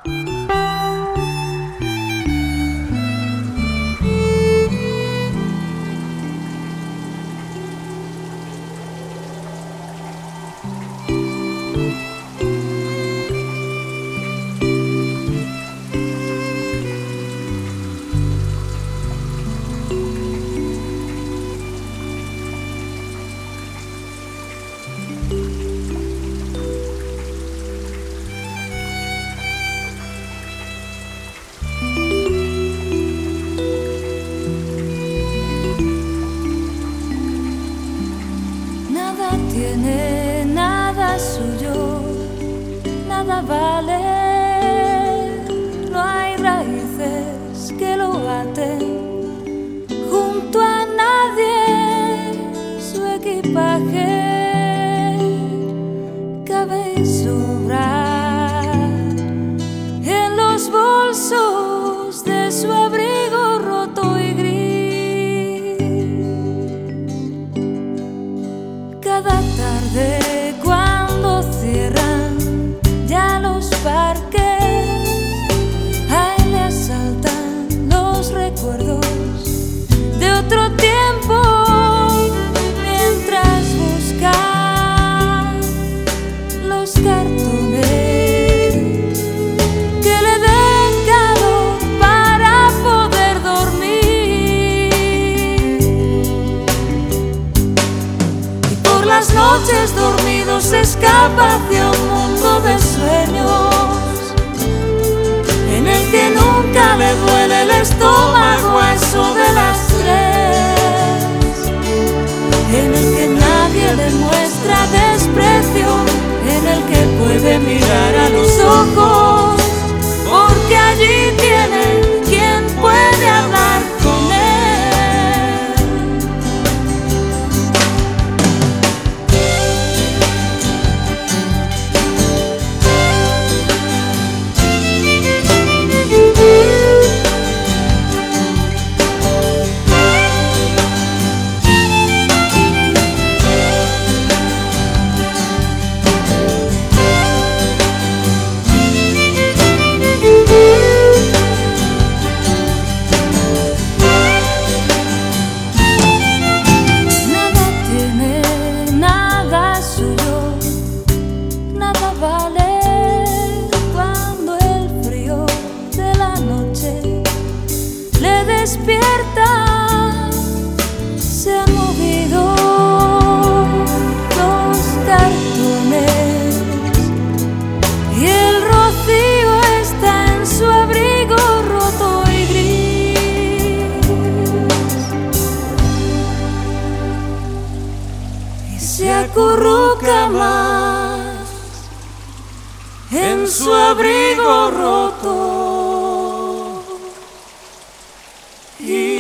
Tiene nada suyo, nada vale, no hay raíces que lo aten junto a nadie, su equipaje cabe y sobra en los bolsos de su abrigo roto y gris. Cada tarde cuando cierran ya los parques, a él le asaltan los recuerdos de otro tiempo, mientras busca los cartones que le den calor para poder dormir. Las noches dormidos se escapa hacia un mundo de sueños en el que nunca le duele el estómago a eso de las 3, en el que nadie le muestra desprecio, en el que puede mirar a los ojos, porque allí tiene quien puede hablar con él. Despierta, se han movido los cartones y el rocío está en su abrigo roto y gris, y se acurruca más en su abrigo roto.